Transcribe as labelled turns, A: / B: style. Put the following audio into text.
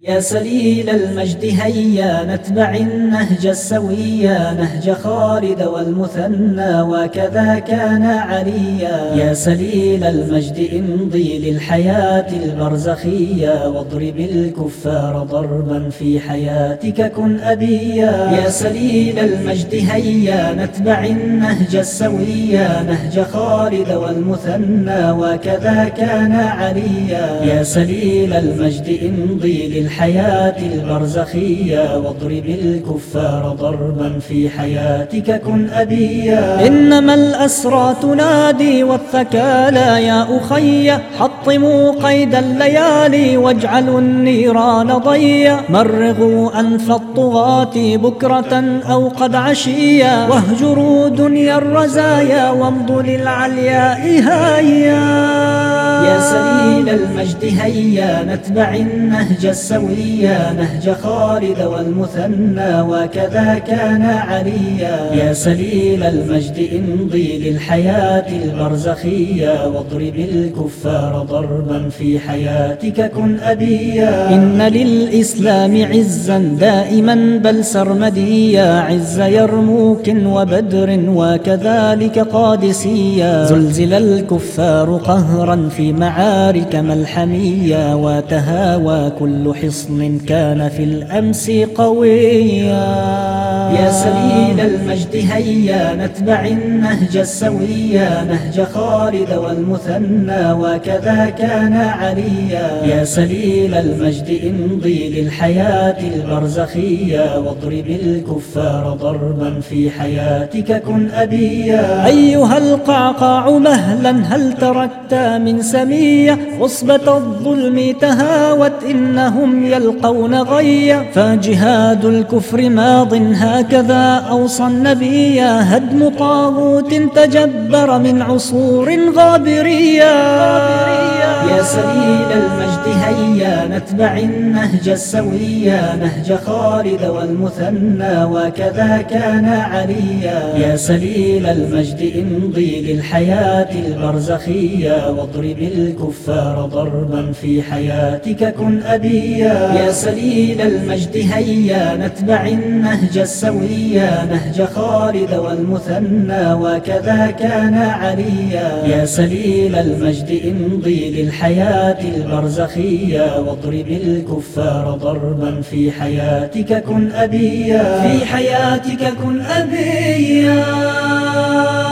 A: يا سليل المجد هيا نتبع النهج السويا، نهج خالد والمثنى وكذا كان عليا. يا سليل المجد امضي للحياة البرزخية، واضرب الكفار ضربا في حياتك كن أبيا. يا سليل المجد هيا نتبع النهج السويا، نهج خالد والمثنى وكذا كان عليا. يا سليل المجد امضي الحياة البرزخية، واضرب الكفار ضربا في حياتك كن أبيا. إنما الأسرى تنادي والثكالى يا أخي، حطموا قيد الليالي واجعلوا النيران ضيا. مرغوا أنف الطغاة بكرة أو قد عشيا، واهجروا دنيا الرزايا وامضوا للعلياء هيا. يا سليل المجد هيا نتبع النهج السويا، نهج خالد والمثنى وكذا كان عليا. يا سليل المجد امضي للحياة البرزخية، واضرب الكفار ضربا في حياتك كن أبيا. إن للإسلام عزا دائما بل سرمديا، عز يرموك وبدر وكذلك قادسيا. زلزل الكفار قهرا في معارك ملحمية، وتهاوى كل حصن كان في الأمس قويا. يا سليل المجد هيا نتبع النهج السويا، نهج خالد والمثنى وكذا كان عليا. يا سليل المجد امضي للحياة البرزخية، واضرب الكفار ضربا في حياتك كن أبيا. أيها القعقاع مهلا هل تركت من سمية، عصبة الظلم تهاوت إنهم يلقون غيا. فجهاد الكفر ماض هكذا أوصى النبي، هدم طاغوت تجبر من عصور غابرية. يا سليل المجد هيا نتبع النهج السويا، نهج خالد والمثنى وكذا كان عليا. يا سليل المجد امضي للحياة البرزخية، واضرب الكفار ضربا في حياتك كن أبيا. يا سليل المجد هيا نتبع النهج السويا، نهج خالد والمثنى وكذا كان عليا. يا سليل المجد امضي للحياة البرزخية، واضرب الكفار ضربا في حياتك كن أبيا. في حياتك كن أبيا.